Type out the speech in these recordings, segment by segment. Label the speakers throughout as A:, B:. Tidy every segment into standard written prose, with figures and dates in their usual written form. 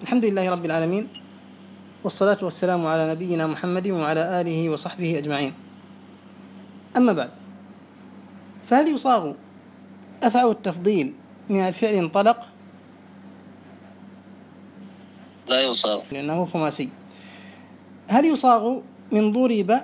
A: الحمد لله رب العالمين، والصلاة والسلام على نبينا محمد وعلى آله وصحبه أجمعين. أما بعد، فهل يصاغ أفعل التفضيل من الفعل انطلق؟
B: لا يصاغ
A: لأنه خماسي. هل يصاغ من ضرب؟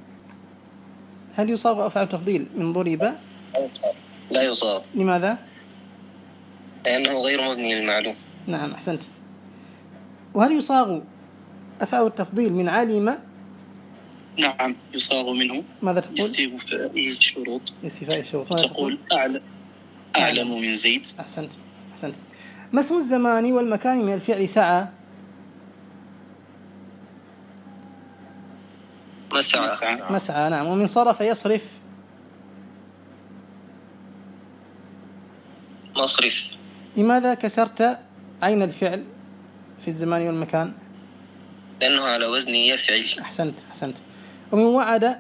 A: هل يصاغ أفعل التفضيل من ضرب؟
B: لا يصاغ.
A: لماذا؟
B: لأنه غير مبني للمعلوم.
A: نعم، أحسنت. وهل يصاغ أفعل التفضيل من علم؟
C: نعم يصاغ منه.
A: ماذا تقول؟
C: استيفاء الشروط.
A: استيفاء الشروط.
C: تقول أعلم من زيد.
A: أحسنت. ما اسم الزمان والمكان من الفعل سعى؟ مسعى. نعم. ومن صرف يصرف؟
B: مصرف.
A: لماذا كسرت عين الفعل في الزمان والمكان؟
B: لأنه على وزن يفعل.
A: أحسنت. ومن وعد؟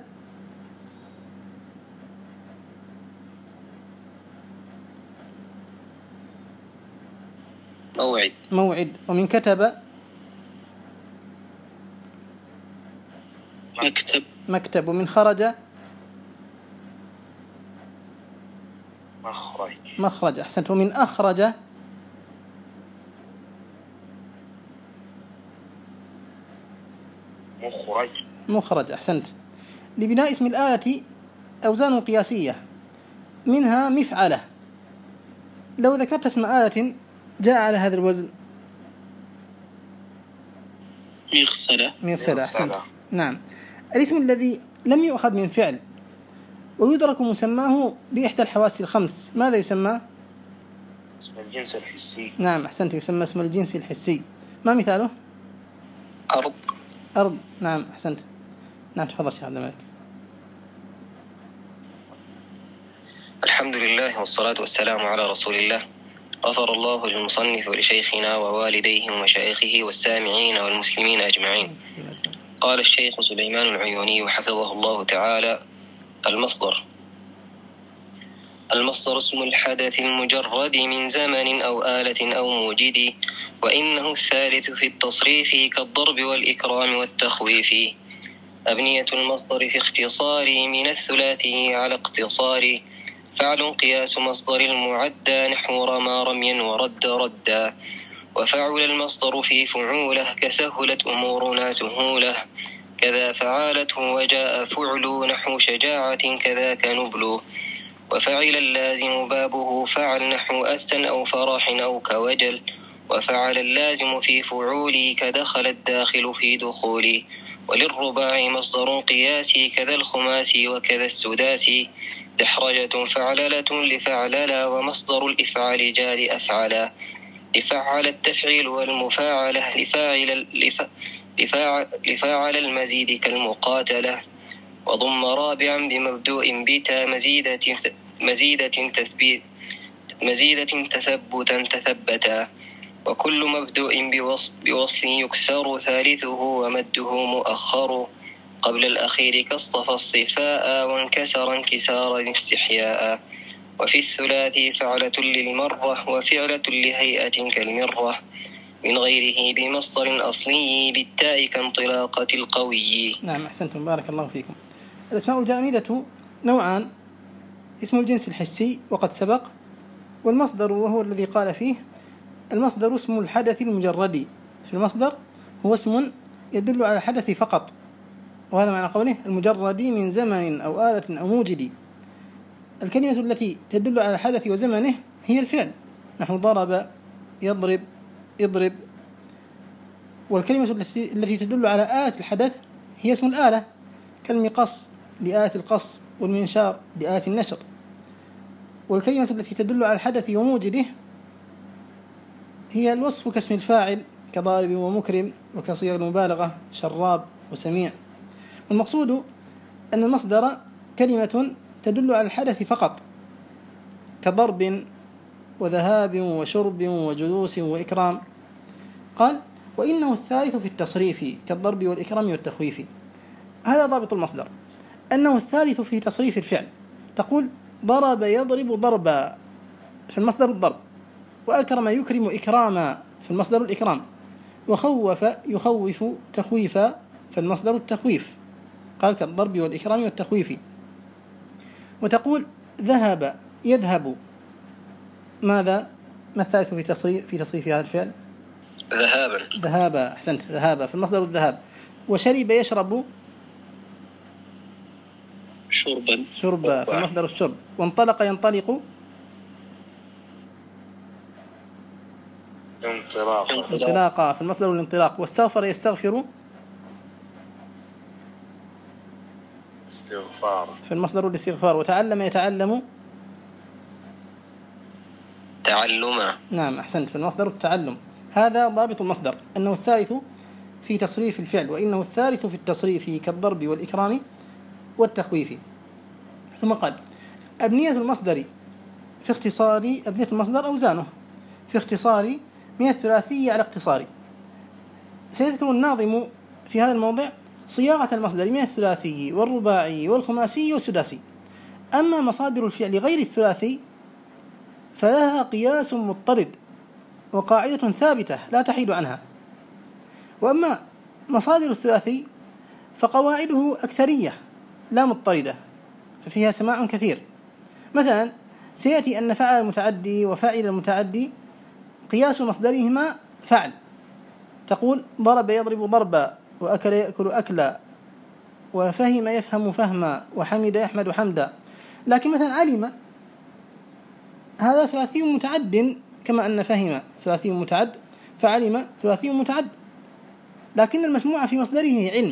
A: موعد. ومن كتب؟ مكتب. ومن خرج؟ مخرج. أحسنت. ومن أخرج؟ مخرج. أحسنت. لبناء اسم الآلة أوزان قياسية، منها مفعلة. لو ذكرت اسم آلة جاء على هذا الوزن؟ مغسلة. أحسنت. نعم. الاسم الذي لم يؤخذ من فعل ويدرك مسماه بإحدى الحواس الخمس ماذا يسمى؟
B: اسم الجنس الحسي.
A: نعم، أحسنت. يسمى اسم الجنس الحسي. ما مثاله؟ أرض. نعم، أحسنت. نعم، تفضل شيخ عبد الملك.
B: الحمد لله والصلاة والسلام على رسول الله. غفر الله للمصنف ولشيخنا ووالديه ومشايخه والسامعين والمسلمين أجمعين. قال الشيخ سليمان العيوني حفظه الله تعالى: المصدر اسم الحدث المجرد من زمن أو آلة أو موجد، وإنه الثالث في التصريف كالضرب والإكرام والتخويف. أبنية المصدر في اختصار من الثلاثي على اقتصار، فعل قياس مصدر المعدى نحو رمى رميا ورد ردا، وفعل المصدر في فعوله كسهلت أمورنا سهولة، كذا فعالته وجاء فعل نحو شجاعة كذاك نبل، وفعل اللازم بابه فعل نحو أستن أو فرح أو كوجل، وفعل اللازم في فعولي كدخل الداخل في دخولي، وللرباع مصدر قياسي كذا الخماسي وكذا السداسي، دحرجة فعللة لفعللا، ومصدر الإفعال جار أفعلا، لفعل التفعيل والمفاعلة لفاعل المزيد كالمقاتلة، وضم رابعا بمبدوء بتا مزيدة تثبتا تثبتا، وكل مبدوء بوصل يكسر ثالثه ومده مؤخر، قبل الأخير كاصطفى الصفاء وانكسر انكسارا استحياء، وفي الثلاثي فعلة للمرة وفعلة لهيئة كالمرة، من غيره بمصدر أصلي بالتاء كانطلاقة القوي.
A: نعم، أحسنتم، بارك الله فيكم. الأسماء الجامدة نوعان: اسم الجنس الحسي وقد سبق، والمصدر وهو الذي قال فيه: المصدر اسم الحدث المجرد. في المصدر هو اسم يدل على الحدث فقط، وهذا معنى قوله المجرد من زمن أو آلة أو موجد. الكلمة التي تدل على الحدث وزمنه هي الفعل، نحو ضرب، يضرب، اضرب. والكلمة التي تدل على آلة الحدث هي اسم الآلة، كالمقص لآلة القص، والمنشار لآلة النشر. والكلمة التي تدل على الحدث وموجده هي الوصف كاسم الفاعل، كضارب ومكرم، وكصيغ المبالغة شراب وسميع. والمقصود أن المصدر كلمة تدل على الحدث فقط، كضرب وذهاب وشرب وجلوس وإكرام. قال: وإنه الثالث في التصريف كالضرب والإكرام والتخويف. هذا ضابط المصدر، أنه الثالث في تصريف الفعل. تقول ضرب يضرب ضربا في المصدر الضرب، وأكرم يكرم إكراما في المصدر الإكرام. وخوف يخوف تخويفا فالمصدر التخويف، قال كالضرب والإكرام والتخويف. وتقول ذهب يذهب، ماذا؟ ما الثالث في تصريف هذا الفعل؟
B: ذهابا.
A: أحسنت، ذهابا فالمصدر الذهاب. وشرب يشرب، شربا فالمصدر الشرب. وانطلق ينطلق، انطلاقا فالمصدر الانطلاق. واستغفر يستغفر، فالمصدر الاستغفار. وتعلم يتعلم،
B: تعلما.
A: نعم أحسنت فالمصدر التعلم. هذا ضابط المصدر، أنه الثالث في تصريف الفعل، وإنه الثالث في التصريف كالضرب والإكرام والتخويف. ثم قال أبنية المصدر في اختصار، أبنية المصدر أوزانه في اختصار من الثلاثي على اقتصار. سيذكر الناظم في هذا الموضع صياغة المصدر من الثلاثي والرباعي والخماسي والسداسي. أما مصادر الفعل غير الثلاثي فلها قياس مضطرد وقاعدة ثابتة لا تحيد عنها. وأما مصادر الثلاثي فقواعده أكثرية لا مضطردة، ففيها سماع كثير. مثلا سيأتي أن فعل المتعدي وفاعل المتعدي قياس مصدرهما فعل، تقول ضرب يضرب ضربا، وأكل يأكل أكلا، وفهم يفهم فهما، وحمد يحمد حمدا. لكن مثلا علم هذا ثلاثي متعد، كما أن فهم ثلاثي متعد، فعلم ثلاثي متعد، لكن المسموع في مصدره علم،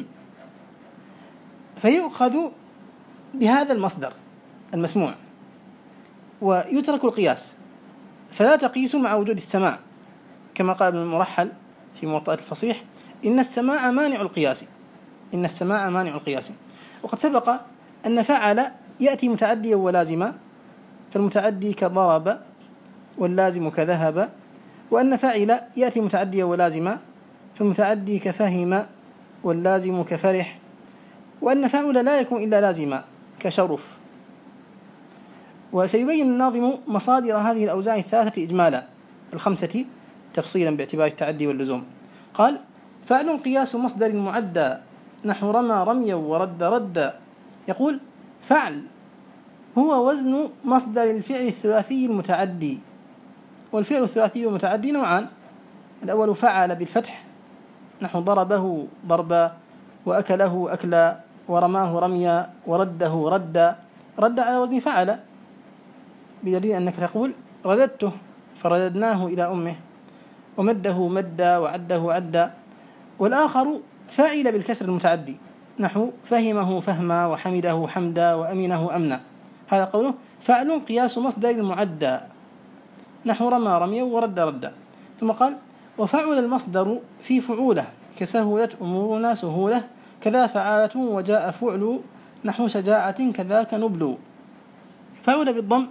A: فيؤخذ بهذا المصدر المسموع ويترك القياس، فلا تقيس مع وجود السماع، كما قال ابن المرحل في موطأة الفصيح إن السماع مانع القياس، إن السماع مانع القياس. وقد سبق أن فعل يأتي متعديا ولازما، فالمتعدي كضرب واللازم كذهب، وأن فاعل يأتي متعديا ولازما، فالمتعدي كفهم واللازم كفرح، وأن فاعل لا يكون إلا لازما كشرف. وسيبين الناظم مصادر هذه الأوزان الثلاثة إجمالا، الخمسة تفصيلا باعتبار التعدي واللزوم. قال فعل قياس مصدر معدى نحو رمى رميا ورد ردا. يقول فعل هو وزن مصدر الفعل الثلاثي المتعدي، والفعل الثلاثي المتعدي نوعان: الأول فعل بالفتح نحو ضربه ضربا، وأكله أكلا، ورماه رميا، ورده ردا. رد على وزن فعل، بدليل أنك تقول رددته فرددناه إلى أمه، ومده مدا، وعده عدا. والآخر فاعل بالكسر المتعدي نحو فهمه فهما، وحمده حمدا، وأمنه أمنا. هذا قوله فعل قياس مصدر المعدى نحو رمى رميا ورد ردا. ثم قال وفعل المصدر في فعوله كسهولت أمورنا سهولة، كذا فعالة وجاء فعل نحو شجاعة كذاك نبل. فعل بالضم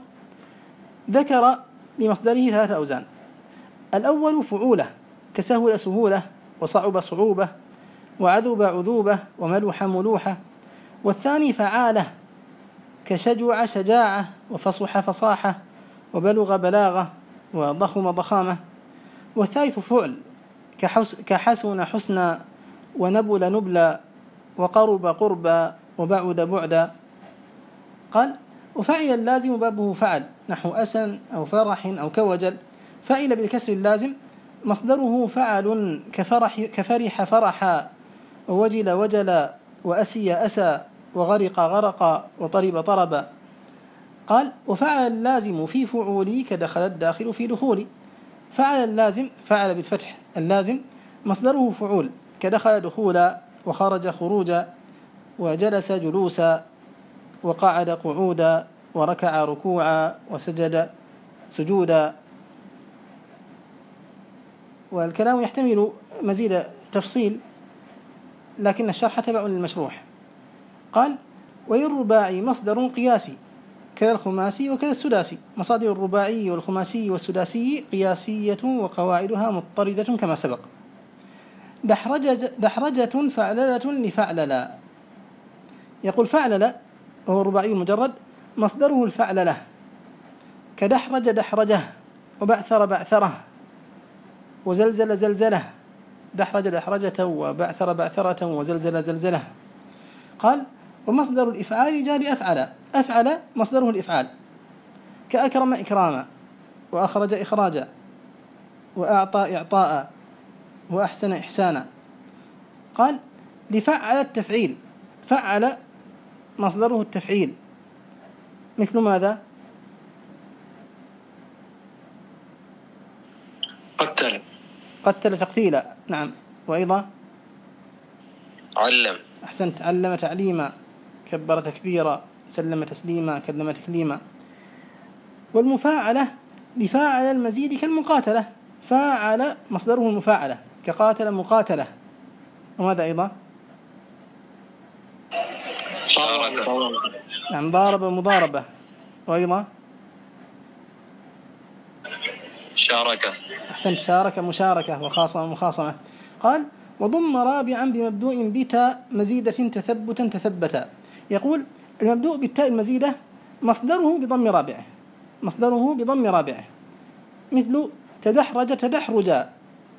A: ذكر لمصدره ثلاثة أوزان: الأول فعولة كسهل سهولة، وصعب صعوبة، وعذب عذوبة، وملوح ملوحة. والثاني فعالة كشجع شجاعة، وفصح فصاحة، وبلغ بلاغة، وضخم ضخامة. والثالث فعل كحسن حسنا، ونبل نبلا، وقرب قربا، وبعد بعدا. قال وفعل اللازم بابه فعل نحو أسن أو فرح أو كوجل. فعل بالكسر اللازم مصدره فعل كفرح فرحا، ووجل وجلا، وأسي أسى، وغرق غرقا، وطرب طربا. قال وفعل اللازم في فعولي كدخل الداخل في دخولي. فعل اللازم فعل بالفتح اللازم مصدره فعول كدخل دخولا، وخرج خروجا، وجلس جلوسا، وقعد قعودا، وركع ركوعا، وسجد سجودا. والكلام يحتمل مزيد تفصيل، لكن الشرح تبع للمشروح. قال والرباعي مصدر قياسي كذا الخماسي وكذا السداسي. مصادر الرباعي والخماسي والسداسي قياسية وقواعدها مضطردة كما سبق. دحرجة فعللة لفعللا. يقول فعلل وهو الرباعي المجرد مصدره الفعللة كدحرج دحرجه، وبعثر بعثره، وزلزل زلزله، دحرج دحرجة وبعثر بعثرة وزلزل زلزلة. قال ومصدر الإفعال جاء لأفعل، أفعل مصدره الإفعال، كأكرم إكراما، وأخرج إخراجا، وأعطى إعطاء، وأحسن إحسانا. قال لفعل التفعيل، فعل مصدره التفعيل، مثل ماذا؟
C: قتل.
A: قتل تقتيلا، نعم. وأيضا
B: علم.
A: أحسنت، علم تعليما، كبر تكبيرا، سلم تسليما، كلم تكليما. والمفاعلة لفاعل المزيد كالمقاتلة، فاعل مصدره المفاعلة، كقاتل مقاتلة. وماذا أيضا؟
B: شارك.
A: نعم، ضارب مضاربة. وأيضا
B: شارك.
A: أحسنت، شارك مشاركة، وخاصم مخاصمة. قال وضم رابعا بمبدوء بتاء مزيدة تثبتا تثبتا. يقول المبدوء بالتاء المزيدة مصدره بضم رابعه، مصدره بضم رابعه، مثل تدحرج تدحرجا،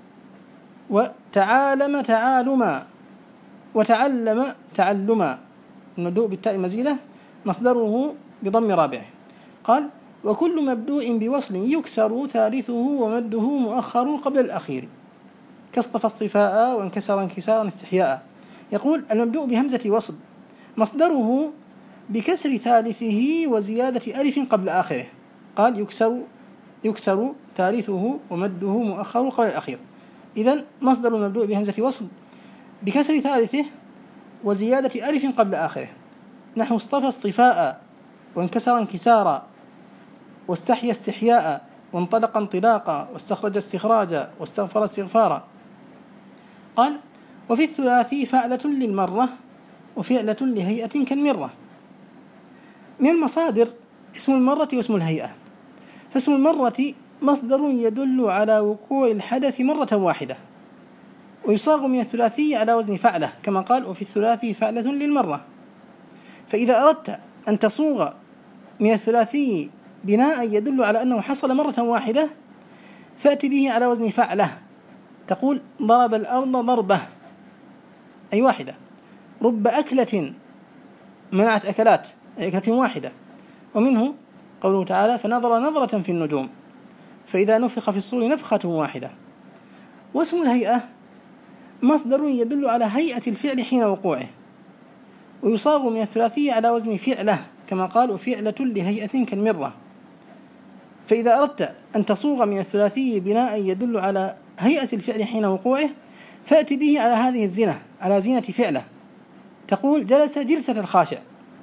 A: وتعالم تعالما، وتعلم تعلما. المبدوء بالتاء المزيدة مصدره بضم رابعه. قال وكل مبدوء بوصل يكسر ثالثه ومده مؤخر قبل الأخير، كاصطفى اصطفاء، وانكسر انكسارا استحياء. يقول المبدوء بهمزة وصل مصدره بكسر ثالثه وزيادة ألف قبل آخره. قال يكسر ثالثه ومده مؤخر قبل الأخير. إذن مصدر المبدوء بهمزة وصل بكسر ثالثه وزيادة ألف قبل آخره، نحو اصطفى اصطفاء، وانكسر انكسارا، واستحيا استحياء، وانطلق انطلاقا، واستخرج استخراجا، واستغفر استغفارا. قال وفي الثلاثي فعلة للمرة، وفعلة لهيئة كالمرة. من المصادر اسم المرة واسم الهيئة. فاسم المرة مصدر يدل على وقوع الحدث مرة واحدة، ويصاغ من الثلاثي على وزن فعلة، كما قال وفي الثلاثي فعلة للمرة. فإذا أردت أن تصوغ من الثلاثي بناء يدل على أنه حصل مرة واحدة، فأتي به على وزن فعلة. تقول ضرب الأرض ضربة، أي واحدة. رب أكلة، منعت أكلات، أي أكلة واحدة. ومنه قوله تعالى فنظر نظرة في النجوم، فإذا نفخ في الصور نفخة واحدة. واسم الهيئة مصدر يدل على هيئة الفعل حين وقوعه، ويصاغ من الثلاثي على وزن فعلة، كما قال وفعلة لهيئة كالمرة. فإذا أردت أن تصوغ من الثلاثي بناء يدل على هيئة الفعل حين وقوعه، فأتي به على هذه الزنة، على زينة فعلة. تقول جلس جلسة الخاشع،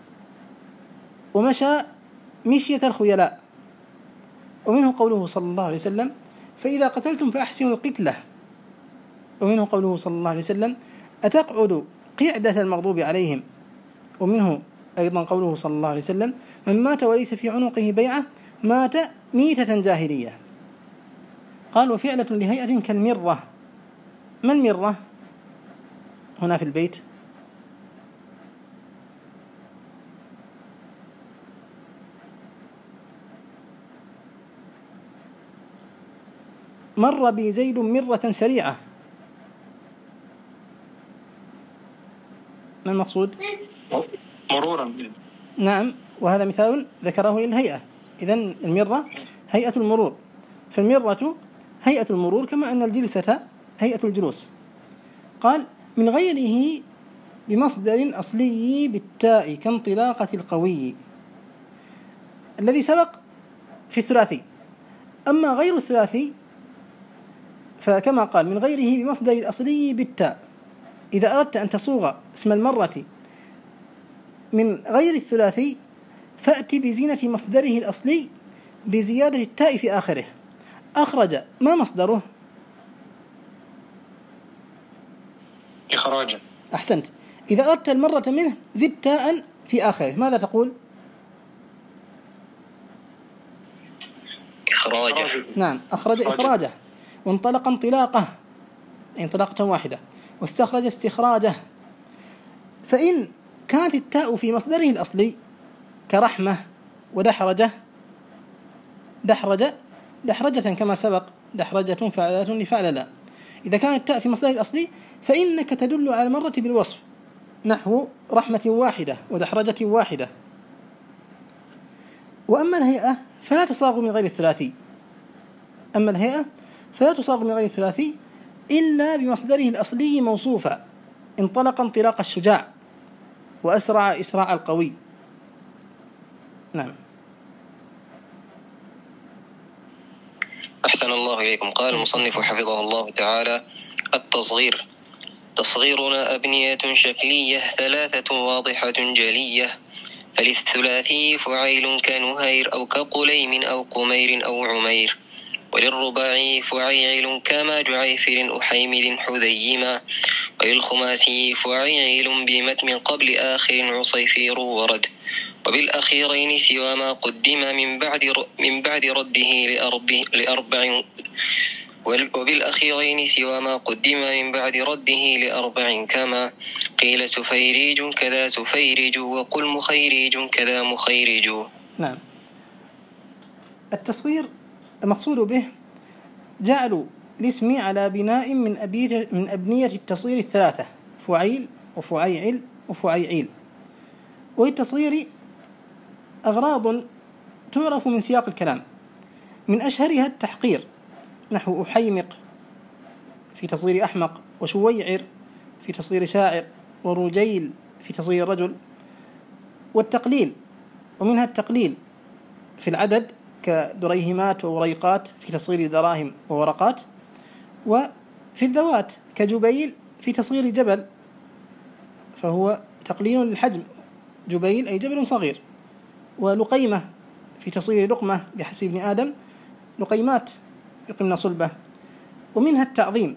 A: ومشى مشية الخيلاء. ومنه قوله صلى الله عليه وسلم فإذا قتلتم فأحسنوا القتلة. ومنه قوله صلى الله عليه وسلم أتقعد قعدة المغضوب عليهم. ومنه أيضا قوله صلى الله عليه وسلم من مات وليس في عنقه بيعة مات ميتة جاهلية. قال وفعلة لهيئة كالمرة. ما المرة هنا في البيت؟ مر بي زيد مرة سريعة. ما المقصود؟
C: مرورا.
A: نعم، وهذا مثال ذكره للهيئة. إذن المرة هيئة المرور، فالمرة هيئة المرور، كما أن الجلسة هيئة الجلوس. قال من غيره بمصدر أصلي بالتاء كانطلاقة القوي، الذي سبق في الثلاثي. أما غير الثلاثي فكما قال من غيره بمصدر الأصلي بالتاء. إذا أردت أن تصوغ اسم المرة من غير الثلاثي فأتي بزينة مصدره الأصلي بزيادة التاء في آخره. أخرج ما مصدره؟
C: إخراجا.
A: أحسنت. إذا أردت المرة منه زد تاء في آخره، ماذا تقول؟
B: إخراجه.
A: نعم، أخرج إخراجه. وانطلق انطلاقه، انطلاقة واحدة. واستخرج استخراجه. فإن كانت التاء في مصدره الأصلي كرحمة ودحرجة، دحرجة كما سبق، دحرجة فعلة لفعللا. إذا كانت التاء في مصدر الأصلي فإنك تدل على المرة بالوصف، نحو رحمة واحدة ودحرجة واحدة. وأما الهيئة فلا تصاغ من غير الثلاثي، أما الهيئة فلا تصاغ من غير الثلاثي إلا بمصدره الأصلي موصوفا، انطلق انطلاق الشجاع وأسرع إسراع القوي. نعم.
B: أحسن الله إليكم. قال المصنف حفظه الله تعالى: التصغير. تصغيرنا أبنية شكلية ثلاثة واضحة جلية، فللثلاثي فعيل كنهير أو كقليم أو قمير أو عمير، وللرباعي فعيل كما جعيفر أحيمد حذيما، وللخماسي فعيل بمتم قبل آخر عصيفير ورد، وبالأخيرين سوى ما قدم من بعد رده لأربع وبالأخيرين سوى ما قدم من بعد رده لأربع، كما قيل سفيريج كذا سفيرج، وقل مخيريج كذا مخيرج.
A: نعم. التصغير المقصود به جعل الاسم على بناء من أبنية التصغير الثلاثة: فعيل وفعيعل وفعيعيل. وللتصغير أغراض تعرف من سياق الكلام، من أشهرها التحقير، نحو أحيمق في تصغير أحمق، وشويعر في تصغير شاعر، ورجيل في تصغير رجل. والتقليل، ومنها التقليل في العدد كدريهمات ووريقات في تصغير دراهم وورقات، وفي الذوات كجبيل في تصغير جبل، فهو تقليل للحجم، جبيل أي جبل صغير. ولقيمة في تصغير لقمة بحسب ابن آدم، لقيمات يقمن صلبة. ومنها التعظيم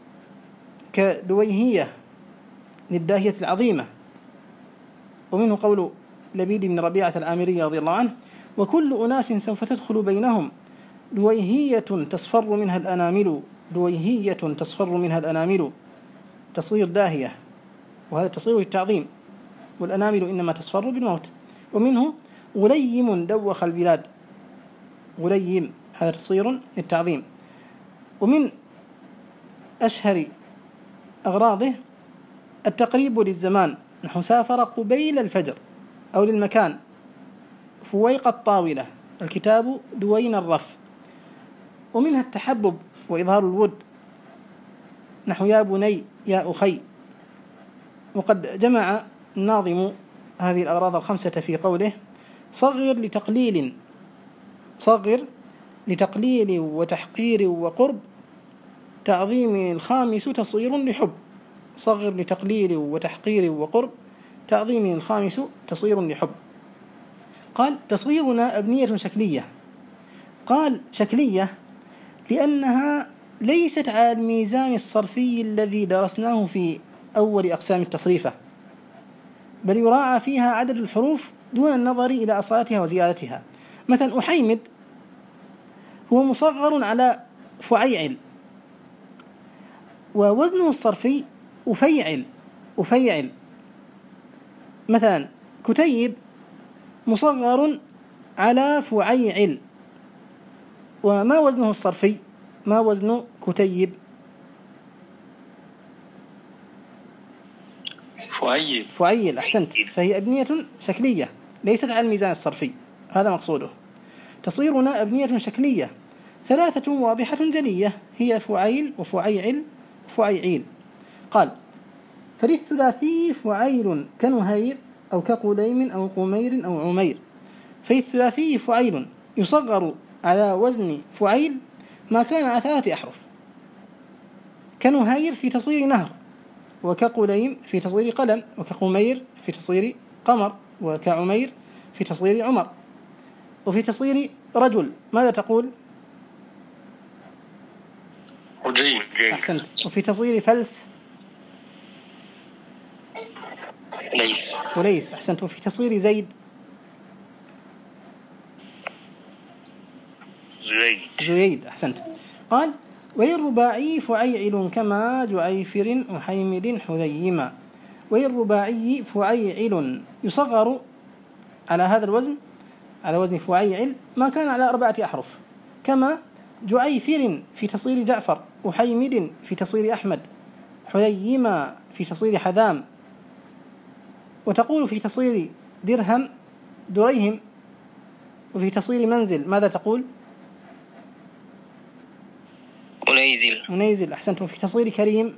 A: كدويهية للداهية العظيمة. ومنه قول لبيد بن ربيعة العامري رضي الله عنه: وكل أناس سوف تدخل بينهم دويهية تصفر منها الأنامل، دويهية تصفر منها الأنامل، تصغير داهية، وهذا تصغير للتعظيم، والأنامل إنما تصفر بالموت. ومنه غليم دوخ البلاد، غليم هذا تصغير للتعظيم. ومن أشهر أغراضه التقريب للزمان، نحو سافر قبيل الفجر، أو للمكان فويق الطاولة، الكتاب دوين الرف. ومنها التحبب وإظهار الود، نحو يا بني يا أخي. وقد جمع الناظم هذه الأغراض الخمسة في قوله: صغر لتقليل وتحقير وقرب، تعظيم الخامس تصغير لحب. صغر لتقليل وتحقير وقرب، تعظيم الخامس تصغير لحب. قال: تصغيرنا أبنية شكلية. قال شكلية لأنها ليست على الميزان الصرفي الذي درسناه في أول أقسام التصريفة، بل يراعى فيها عدد الحروف دون النظر إلى أصالتها وزيادتها. مثلا أحيمد هو مصغر على فعيعل، ووزنه الصرفي أفيعل. مثلا كتيب مصغر على فعيعل، وما وزنه الصرفي؟ ما وزن كتيب؟ فعيل. أحسنت. فهي أبنية شكلية ليست على الميزان الصرفي، هذا مقصوده. تصيرنا أبنية شكلية ثلاثة واضحة جلية، هي فعيل وفعيعل وفعيعيل. قال: فللثلاثي فعيل كنهير أو كقليم أو قمير أو عمير. فالثلاثي فعيل يصغر على وزن فعيل ما كان على 3 أحرف، كنهير في تصغير نهر، وكقليم في تصغير قلم، وكقمير في تصغير قمر، وكعمير في تصغير عمر. وفي تصغير رجل ماذا تقول؟
C: رجيم.
A: أحسنت. وفي تصغير فلس؟ فليس. أحسنت. وفي تصغير زيد؟ زيد. أحسنت. قال: وللرباعي فعيعل كما جعيفر أحيمد حذيما. وللرباعي فعيعل يصغر على هذا الوزن، على وزن فعيعل، ما كان على 4 أحرف، كما جعيفر في تصغير جعفر، أحيمد في تصغير أحمد، حليما في تصغير حذام. وتقول في تصغير درهم دريهم، وفي تصغير منزل ماذا تقول؟ منيزل. أحسنت. وفي تصغير كريم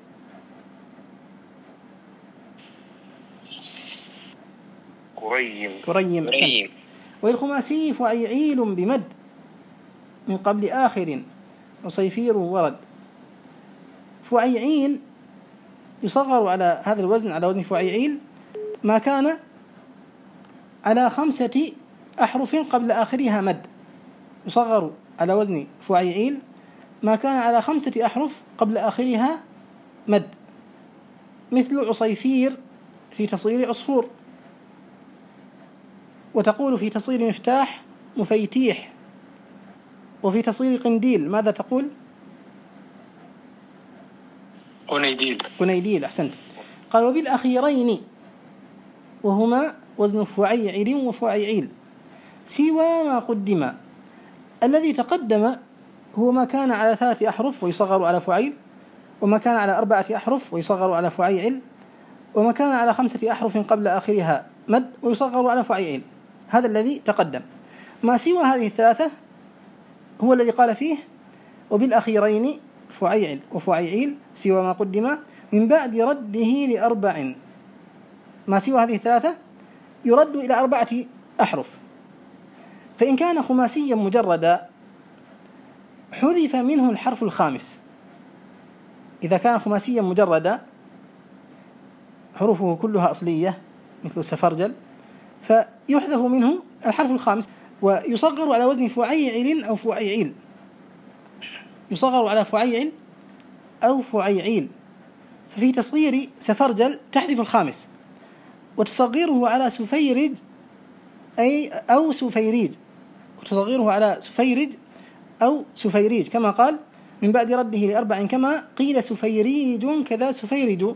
A: كريم. أحسنت. والخماسي فعيعيل بمد من قبل آخر وصيفير ورد. فعيعيل يصغر على هذا الوزن، على وزن فعيعيل، ما كان على 5 أحرف قبل آخرها مد. يصغر على وزن فعيعيل ما كان على 5 أحرف قبل آخرها مد، مثل عصيفير في تصغير عصفور. وتقول في تصغير مفتاح مفيتيح، وفي تصغير قنديل ماذا تقول؟ قنيديل. أحسنت. قال وبالأخيرين وهما وزن فعيعل وفعيعيل سوى ما قدم. الذي تقدم هو ما كان على 3 أحرف ويصغر على فعيل، وما كان على 4 أحرف ويصغر على فعيعل، وما كان على 5 أحرف قبل آخرها مد ويصغر على فعيعل. هذا الذي تقدم. ما سوى هذه الثلاثة هو الذي قال فيه وبالأخيرين فعيعل وفعيعيل سوى ما قدم من بعد رده ل4. ما سوى هذه الثلاثة يرد إلى 4 أحرف. فإن كان خماسيا مجردا حذف منه الحرف الخامس. إذا كان خماسيا مجردا حروفه كلها أصلية مثل سفرجل، فيحذف منه الحرف الخامس ويصغر على وزن فعيعل أو فعيعيل. يصغر على فعيعل أو فعيعيل. ففي تصغير سفرجل تحذف الخامس وتصغيره على سفيرج أو سفيريج، وتصغيره على سفيرج أو سفيريج، كما قال من بعد رده ل4 كما قيل سفيريج كذا سفيرج.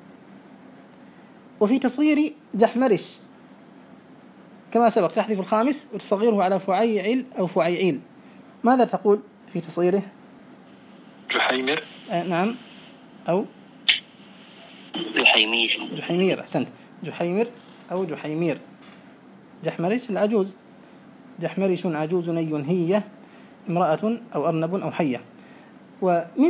A: وفي تصغير جحمرش كما سبق تحذف الخامس وتصغيره على فعيعل أو فعيعيل. ماذا تقول في تصغيره؟
C: جحيمر.
A: نعم. أو جحيمير. أحسنت. جحيمر أو جحيمير. جحمرش العجوز. جحمرش عجوز ني هي امرأة أو أرنب أو حية. ومن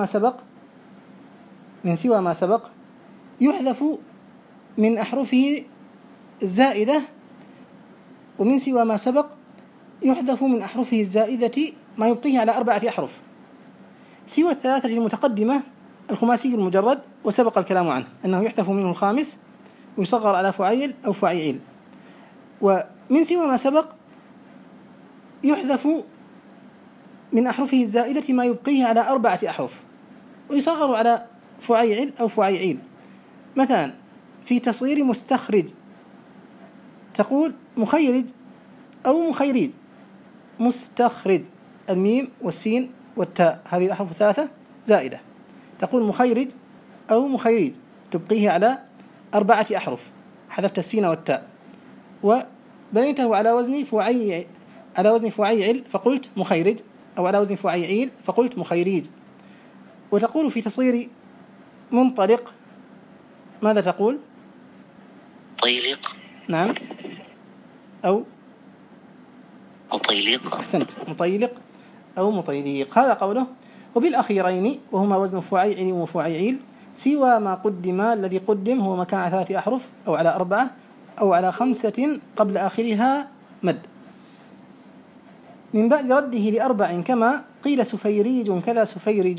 A: سوى ما سبق يحذف من أحرفه الزائدة، ومن سوى ما سبق يحذف من أحرفه الزائدة ما يبقيه على 4 أحرف. سوى الثلاثة المتقدمة الخماسي المجرد وسبق الكلام عنه أنه يحذف منه الخامس ويصغر على فعيل أو فعيعيل. ومن سوى ما سبق يحذف من أحرفه الزائدة ما يبقيه على 4 أحرف ويصغر على فعيعل أو فعيعيل. مثلا في تصغير مستخرج تقول مخيرج أو مخيريج. مستخرج الميم والسين والتاء هذه الأحرف الثلاثة زائدة، تقول مخيرج أو مخيريج تبقيه على 4 أحرف، حذفت السين والتاء وبنيته على وزن فعيعل فقلت مخيرج، أو على وزن فعيعيل فقلت مخيريج. وتقول في تصغير منطلق ماذا تقول؟
B: طيلق.
A: نعم. أو
B: مطيلق.
A: أحسنت. مطيلق أو مطيليق. هذا قوله وبالأخيرين وهما وزن فعيعل وفعيعيل سوى ما قدم. الذي قدم هو ما كان على 3 أحرف أو على 4 أو على 5 قبل آخرها مد، من بعد رده ل4 كما قيل سفيريج كذا سفيرج.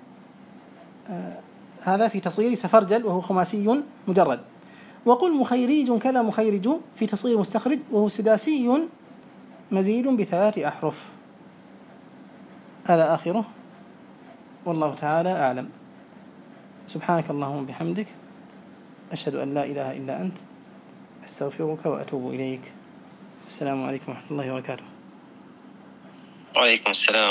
A: هذا في تصغير سفرجل وهو خماسي مجرد. وقل مخيريج كذا مخيرج في تصغير مستخرج وهو سداسي مزيد ب3 أحرف. هذا آخره والله تعالى أعلم. سبحانك اللهم وبحمدك أشهد أن لا إله إلا أنت أستغفرك وأتوب إليك. السلام عليكم ورحمة الله وبركاته.
B: وعليكم السلام.